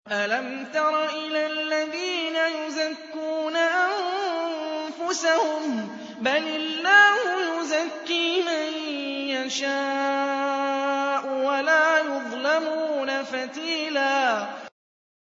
أَلَمْ تَرَ إِلَى الَّذِينَ يُزَكُّونَ أَنفُسَهُم ۚ بَلِ اللَّهُ يُزَكِّي مَن يَشَاءُ وَلَا يُظْلَمُونَ فَتِيلًا